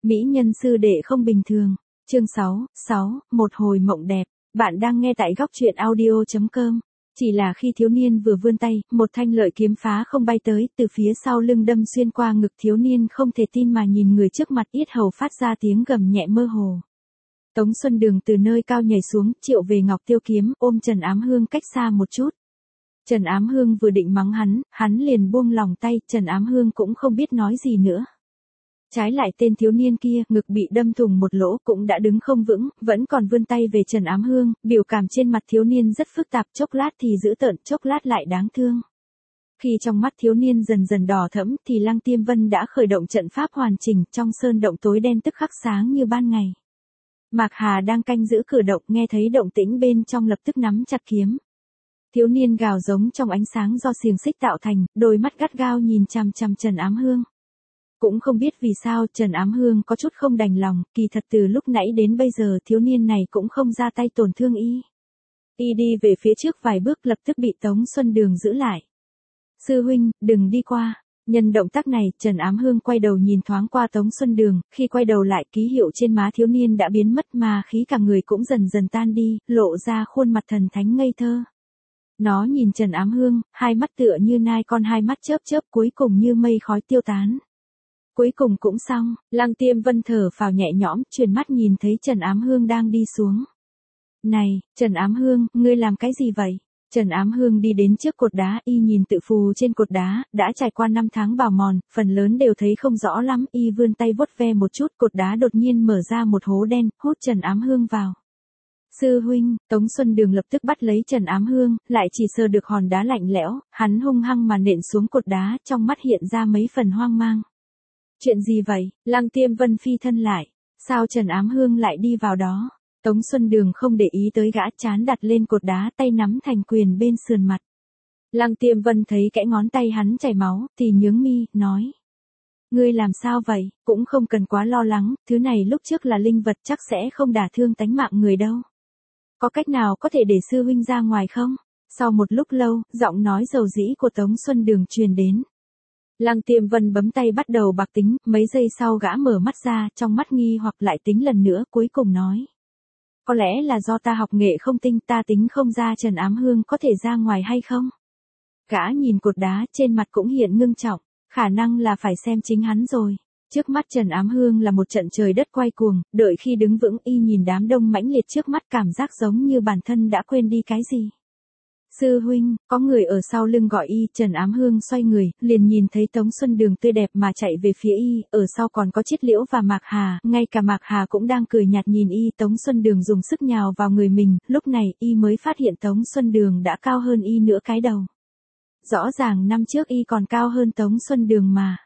Mỹ nhân sư đệ không bình thường. Chương 6, một hồi mộng đẹp. Bạn đang nghe tại góc truyện audio.com. Chỉ là khi thiếu niên vừa vươn tay, một thanh lợi kiếm phá không bay tới, từ phía sau lưng đâm xuyên qua ngực thiếu niên không thể tin mà nhìn người trước mặt, yết hầu phát ra tiếng gầm nhẹ mơ hồ. Tống Xuân Đường từ nơi cao nhảy xuống, triệu về ngọc tiêu kiếm, ôm Trần Ám Hương cách xa một chút. Trần Ám Hương vừa định mắng hắn liền buông lòng tay, Trần Ám Hương cũng không biết nói gì nữa. Trái lại tên thiếu niên kia, ngực bị đâm thủng một lỗ cũng đã đứng không vững, vẫn còn vươn tay về Trần Ám Hương, biểu cảm trên mặt thiếu niên rất phức tạp, chốc lát thì dữ tợn, chốc lát lại đáng thương. Khi trong mắt thiếu niên dần dần đỏ thẫm thì Lăng Tiêm Vân đã khởi động trận pháp hoàn chỉnh, trong sơn động tối đen tức khắc sáng như ban ngày. Mạc Hà đang canh giữ cửa động, nghe thấy động tĩnh bên trong lập tức nắm chặt kiếm. Thiếu niên gào giống trong ánh sáng do xiềng xích tạo thành, đôi mắt gắt gao nhìn chằm chằm Trần Ám Hương. Cũng không biết vì sao Trần Ám Hương có chút không đành lòng, kỳ thật từ lúc nãy đến bây giờ thiếu niên này cũng không ra tay tổn thương y. Y đi về phía trước vài bước lập tức bị Tống Xuân Đường giữ lại. Sư huynh, đừng đi qua. Nhân động tác này, Trần Ám Hương quay đầu nhìn thoáng qua Tống Xuân Đường, khi quay đầu lại ký hiệu trên má thiếu niên đã biến mất mà khí cả người cũng dần dần tan đi, lộ ra khuôn mặt thần thánh ngây thơ. Nó nhìn Trần Ám Hương, hai mắt tựa như nai con, hai mắt chớp chớp, cuối cùng như mây khói tiêu tán. Cuối cùng cũng xong, Lăng Tiêm Vân thở phào nhẹ nhõm, chuyển mắt nhìn thấy Trần Ám Hương đang đi xuống. Này, Trần Ám Hương, ngươi làm cái gì vậy? Trần Ám Hương đi đến trước cột đá, y nhìn tự phù trên cột đá, đã trải qua 5 tháng bào mòn, phần lớn đều thấy không rõ lắm, y vươn tay vuốt ve một chút, cột đá đột nhiên mở ra một hố đen, hút Trần Ám Hương vào. Sư huynh, Tống Xuân Đường lập tức bắt lấy Trần Ám Hương, lại chỉ sờ được hòn đá lạnh lẽo, hắn hung hăng mà nện xuống cột đá, trong mắt hiện ra mấy phần hoang mang. Chuyện gì vậy? Lăng Tiêm Vân phi thân lại. Sao Trần Ám Hương lại đi vào đó? Tống Xuân Đường không để ý tới gã, chán đặt lên cột đá, tay nắm thành quyền bên sườn mặt. Lăng Tiêm Vân thấy kẽ ngón tay hắn chảy máu, thì nhướng mi, nói. Ngươi làm sao vậy? Cũng không cần quá lo lắng, thứ này lúc trước là linh vật chắc sẽ không đả thương tánh mạng người đâu. Có cách nào có thể để sư huynh ra ngoài không? Sau một lúc lâu, giọng nói dầu dĩ của Tống Xuân Đường truyền đến. Lăng Tiêm Vân bấm tay bắt đầu bạc tính, mấy giây sau gã mở mắt ra, trong mắt nghi hoặc lại tính lần nữa, cuối cùng nói. Có lẽ là do ta học nghệ không tinh, ta tính không ra Trần Ám Hương có thể ra ngoài hay không? Gã nhìn cột đá, trên mặt cũng hiện ngưng trọng, khả năng là phải xem chính hắn rồi. Trước mắt Trần Ám Hương là một trận trời đất quay cuồng, đợi khi đứng vững y nhìn đám đông mãnh liệt trước mắt, cảm giác giống như bản thân đã quên đi cái gì. Sư huynh, có người ở sau lưng gọi y, Trần Ám Hương xoay người, liền nhìn thấy Tống Xuân Đường tươi đẹp mà chạy về phía y, ở sau còn có Chiết Liễu và Mạc Hà, ngay cả Mạc Hà cũng đang cười nhạt nhìn y. Tống Xuân Đường dùng sức nhào vào người mình, lúc này y mới phát hiện Tống Xuân Đường đã cao hơn y nửa cái đầu. Rõ ràng năm trước y còn cao hơn Tống Xuân Đường mà.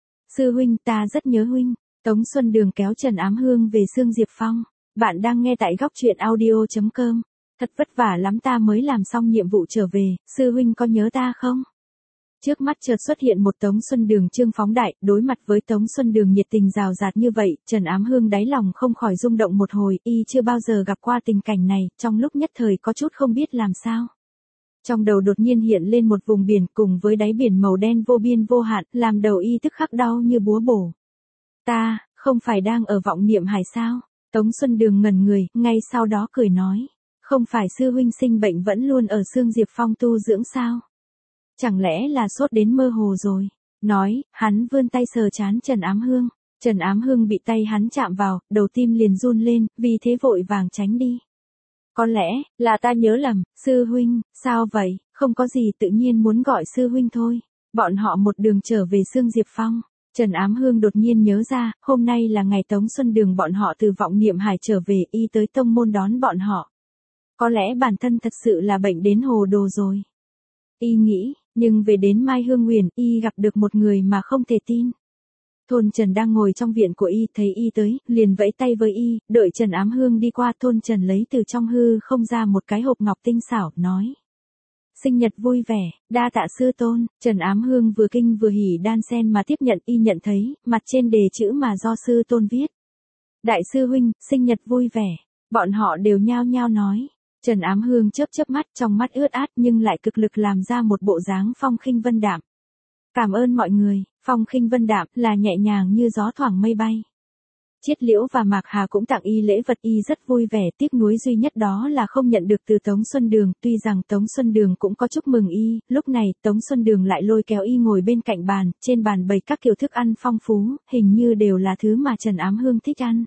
Sư huynh, ta rất nhớ huynh. Tống Xuân Đường kéo Trần Ám Hương về Sương Diệp Phong. Bạn đang nghe tại góc truyện audio.com. Thật vất vả lắm ta mới làm xong nhiệm vụ trở về, sư huynh có nhớ ta không? Trước mắt chợt xuất hiện một Tống Xuân Đường trương phóng đại, đối mặt với Tống Xuân Đường nhiệt tình rào rạt như vậy, Trần Ám Hương đáy lòng không khỏi rung động một hồi, y chưa bao giờ gặp qua tình cảnh này, trong lúc nhất thời có chút không biết làm sao. Trong đầu đột nhiên hiện lên một vùng biển cùng với đáy biển màu đen vô biên vô hạn, làm đầu y tức khắc đau như búa bổ. Ta, không phải đang ở Vọng Niệm Hải sao? Tống Xuân Đường ngẩn người, ngay sau đó cười nói. Không phải sư huynh sinh bệnh vẫn luôn ở Sương Diệp Phong tu dưỡng sao? Chẳng lẽ là sốt đến mơ hồ rồi? Nói, hắn vươn tay sờ trán Trần Ám Hương. Trần Ám Hương bị tay hắn chạm vào, đầu tim liền run lên, vì thế vội vàng tránh đi. Có lẽ, là ta nhớ lầm, sư huynh, sao vậy? Không có gì, tự nhiên muốn gọi sư huynh thôi. Bọn họ một đường trở về Sương Diệp Phong. Trần Ám Hương đột nhiên nhớ ra, hôm nay là ngày Tống Xuân Đường bọn họ từ Vọng Niệm Hải trở về, y tới tông môn đón bọn họ. Có lẽ bản thân thật sự là bệnh đến hồ đồ rồi. Y nghĩ, nhưng về đến Mai Hương Nguyền, y gặp được một người mà không thể tin. Thôn Trần đang ngồi trong viện của y, thấy y tới, liền vẫy tay với y, đợi Trần Ám Hương đi qua, Thôn Trần lấy từ trong hư không ra một cái hộp ngọc tinh xảo, nói. Sinh nhật vui vẻ, đa tạ sư tôn. Trần Ám Hương vừa kinh vừa hỉ đan sen mà tiếp nhận, y nhận thấy, mặt trên đề chữ mà do sư tôn viết. Đại sư huynh, sinh nhật vui vẻ. Bọn họ đều nhao nhao nói. Trần Ám Hương chớp chớp mắt, trong mắt ướt át nhưng lại cực lực làm ra một bộ dáng phong khinh vân đạm. Cảm ơn mọi người, phong khinh vân đạm là nhẹ nhàng như gió thoảng mây bay. Chiết Liễu và Mạc Hà cũng tặng y lễ vật, y rất vui vẻ, tiếc nuối duy nhất đó là không nhận được từ Tống Xuân Đường, tuy rằng Tống Xuân Đường cũng có chúc mừng y, lúc này Tống Xuân Đường lại lôi kéo y ngồi bên cạnh bàn, trên bàn bày các kiểu thức ăn phong phú, hình như đều là thứ mà Trần Ám Hương thích ăn.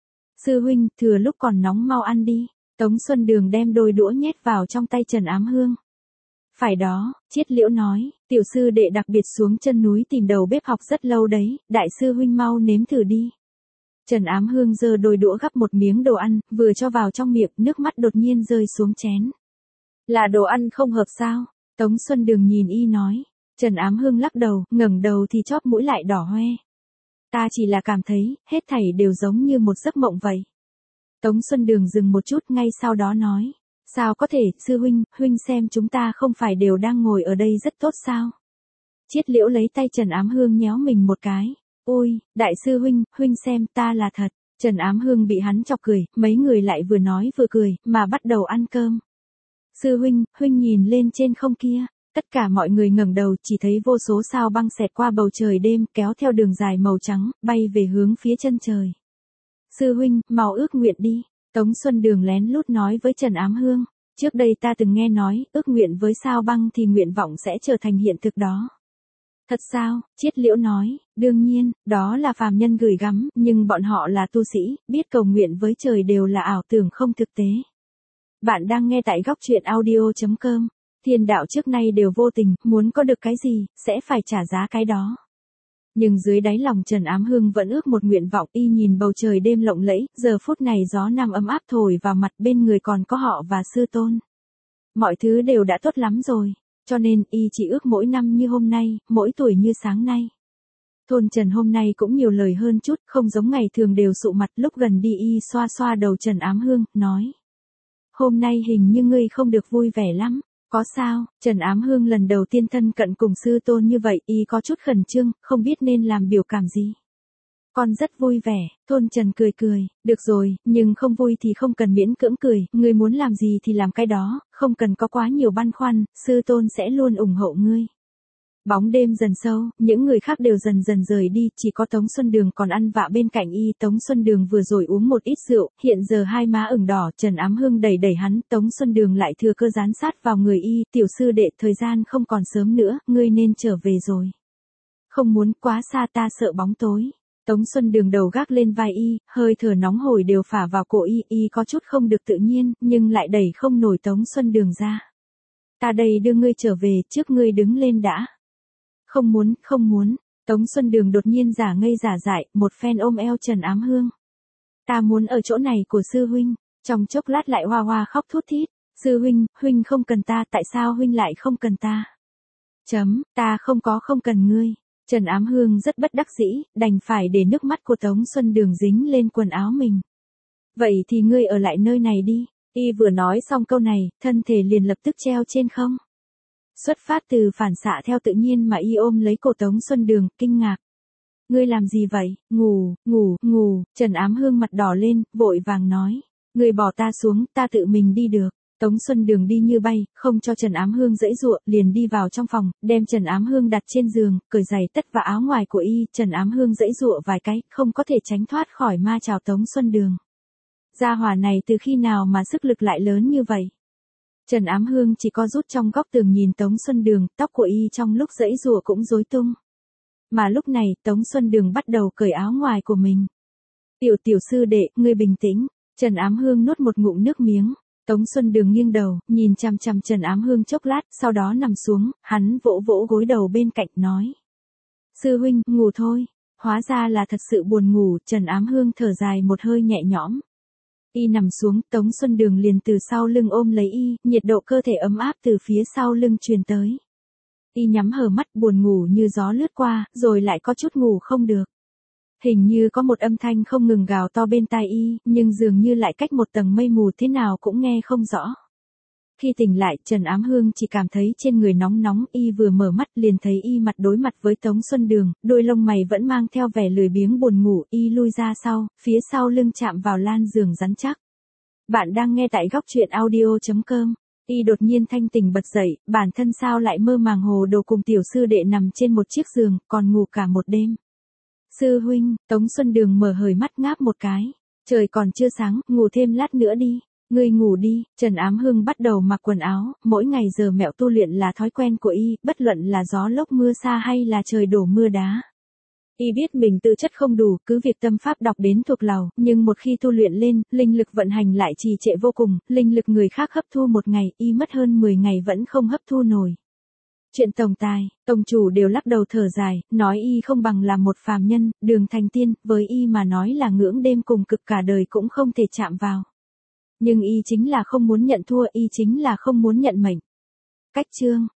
Sư huynh, thừa lúc còn nóng mau ăn đi. Tống Xuân Đường đem đôi đũa nhét vào trong tay Trần Ám Hương. Phải đó, Chiết Liễu nói, tiểu sư đệ đặc biệt xuống chân núi tìm đầu bếp học rất lâu đấy, đại sư huynh mau nếm thử đi. Trần Ám Hương giơ đôi đũa gắp một miếng đồ ăn, vừa cho vào trong miệng, nước mắt đột nhiên rơi xuống chén. Là đồ ăn không hợp sao? Tống Xuân Đường nhìn y nói. Trần Ám Hương lắc đầu, ngẩng đầu thì chóp mũi lại đỏ hoe. Ta chỉ là cảm thấy, hết thảy đều giống như một giấc mộng vậy. Tống Xuân Đường dừng một chút, ngay sau đó nói. Sao có thể, sư huynh, huynh xem chúng ta không phải đều đang ngồi ở đây rất tốt sao? Chiết Liễu lấy tay Trần Ám Hương nhéo mình một cái. Ôi, đại sư huynh, huynh xem ta là thật. Trần Ám Hương bị hắn chọc cười, mấy người lại vừa nói vừa cười, mà bắt đầu ăn cơm. Sư huynh, huynh nhìn lên trên không kia. Tất cả mọi người ngẩng đầu, chỉ thấy vô số sao băng xẹt qua bầu trời đêm, kéo theo đường dài màu trắng, bay về hướng phía chân trời. Sư huynh, mau ước nguyện đi. Tống Xuân Đường lén lút nói với Trần Ám Hương. Trước đây ta từng nghe nói, ước nguyện với sao băng thì nguyện vọng sẽ trở thành hiện thực đó. Thật sao? Chiết Liễu nói, đương nhiên, đó là phàm nhân gửi gắm, nhưng bọn họ là tu sĩ, biết cầu nguyện với trời đều là ảo tưởng không thực tế. Bạn đang nghe tại góc truyện audio.com. Thiên đạo trước nay đều vô tình, muốn có được cái gì, sẽ phải trả giá cái đó. Nhưng dưới đáy lòng Trần Ám Hương vẫn ước một nguyện vọng, y nhìn bầu trời đêm lộng lẫy, giờ phút này gió nam ấm áp thổi vào mặt, bên người còn có họ và sư tôn. Mọi thứ đều đã tốt lắm rồi, cho nên y chỉ ước mỗi năm như hôm nay, mỗi tuổi như sáng nay. Thôn Trần hôm nay cũng nhiều lời hơn chút, không giống ngày thường đều sụ mặt, lúc gần đi y xoa xoa đầu Trần Ám Hương, nói. Hôm nay hình như ngươi không được vui vẻ lắm. Có sao? Trần Ám Hương lần đầu tiên thân cận cùng sư tôn như vậy, y có chút khẩn trương, không biết nên làm biểu cảm gì. Con rất vui vẻ, Thôn Trần cười cười, được rồi, nhưng không vui thì không cần miễn cưỡng cười, ngươi muốn làm gì thì làm cái đó, không cần có quá nhiều băn khoăn, sư tôn sẽ luôn ủng hộ ngươi. Bóng đêm dần sâu, những người khác đều dần dần rời đi, chỉ có Tống Xuân Đường còn ăn vạ bên cạnh y. Tống Xuân Đường vừa rồi uống một ít rượu, hiện giờ hai má ửng đỏ, Trần Ám Hương đẩy đẩy hắn, Tống Xuân Đường lại thừa cơ dán sát vào người y, tiểu sư đệ, thời gian không còn sớm nữa, ngươi nên trở về rồi. Không muốn quá xa, ta sợ bóng tối. Tống Xuân Đường đầu gác lên vai y, hơi thở nóng hổi đều phả vào cổ y, y có chút không được tự nhiên, nhưng lại đẩy không nổi Tống Xuân Đường ra. Ta đây đưa ngươi trở về, trước ngươi đứng lên đã. Không muốn, không muốn. Tống Xuân Đường đột nhiên giả ngây giả dại, một phen ôm eo Trần Ám Hương. Ta muốn ở chỗ này của sư huynh. Trong chốc lát lại hoa hoa khóc thút thít. Sư huynh, huynh không cần ta, tại sao huynh lại không cần ta? Ta không cần ngươi. Trần Ám Hương rất bất đắc dĩ, đành phải để nước mắt của Tống Xuân Đường dính lên quần áo mình. Vậy thì ngươi ở lại nơi này đi. Y vừa nói xong câu này, thân thể liền lập tức treo trên không. Xuất phát từ phản xạ theo tự nhiên mà y ôm lấy cổ Tống Xuân Đường, kinh ngạc. Ngươi làm gì vậy? Ngủ. Trần Ám Hương mặt đỏ lên, vội vàng nói. Ngươi bỏ ta xuống, ta tự mình đi được. Tống Xuân Đường đi như bay, không cho Trần Ám Hương giãy giụa, liền đi vào trong phòng, đem Trần Ám Hương đặt trên giường, cởi giày tất và áo ngoài của y. Trần Ám Hương giãy giụa vài cái, không có thể tránh thoát khỏi ma chảo Tống Xuân Đường. Gia hỏa này từ khi nào mà sức lực lại lớn như vậy? Trần Ám Hương chỉ có rút trong góc tường nhìn Tống Xuân Đường, tóc của y trong lúc giãy giụa cũng rối tung. Mà lúc này, Tống Xuân Đường bắt đầu cởi áo ngoài của mình. Tiểu sư đệ, ngươi bình tĩnh. Trần Ám Hương nuốt một ngụm nước miếng. Tống Xuân Đường nghiêng đầu, nhìn chằm chằm Trần Ám Hương chốc lát, sau đó nằm xuống, hắn vỗ vỗ gối đầu bên cạnh, nói. Sư huynh, ngủ thôi. Hóa ra là thật sự buồn ngủ, Trần Ám Hương thở dài một hơi nhẹ nhõm. Y nằm xuống, Tống Xuân Đường liền từ sau lưng ôm lấy y, nhiệt độ cơ thể ấm áp từ phía sau lưng truyền tới. Y nhắm hờ mắt, buồn ngủ như gió lướt qua, rồi lại có chút ngủ không được. Hình như có một âm thanh không ngừng gào to bên tai y, nhưng dường như lại cách một tầng mây mù thế nào cũng nghe không rõ. Khi tỉnh lại, Trần Ám Hương chỉ cảm thấy trên người nóng nóng, y vừa mở mắt liền thấy y mặt đối mặt với Tống Xuân Đường, đôi lông mày vẫn mang theo vẻ lười biếng buồn ngủ, y lui ra sau, phía sau lưng chạm vào lan giường rắn chắc. Bạn đang nghe tại góc truyện audio.com. Y đột nhiên thanh tỉnh bật dậy, bản thân sao lại mơ màng hồ đồ cùng tiểu sư đệ nằm trên một chiếc giường, còn ngủ cả một đêm. Sư huynh, Tống Xuân Đường mở hời mắt ngáp một cái. Trời còn chưa sáng, ngủ thêm lát nữa đi. Ngươi ngủ đi. Trần Ám Hương bắt đầu mặc quần áo, mỗi ngày giờ mẹo tu luyện là thói quen của y, bất luận là gió lốc mưa sa hay là trời đổ mưa đá. Y biết mình tư chất không đủ, cứ việc tâm pháp đọc đến thuộc lòng, nhưng một khi tu luyện lên, linh lực vận hành lại trì trệ vô cùng, linh lực người khác hấp thu một ngày, y mất hơn 10 ngày vẫn không hấp thu nổi. Chuyện tổng tài, tổng chủ đều lắc đầu thở dài, nói y không bằng là một phàm nhân, đường thành tiên, với y mà nói là ngưỡng đêm cùng cực cả đời cũng không thể chạm vào. Nhưng y chính là không muốn nhận thua, y chính là không muốn nhận mệnh. Cách chương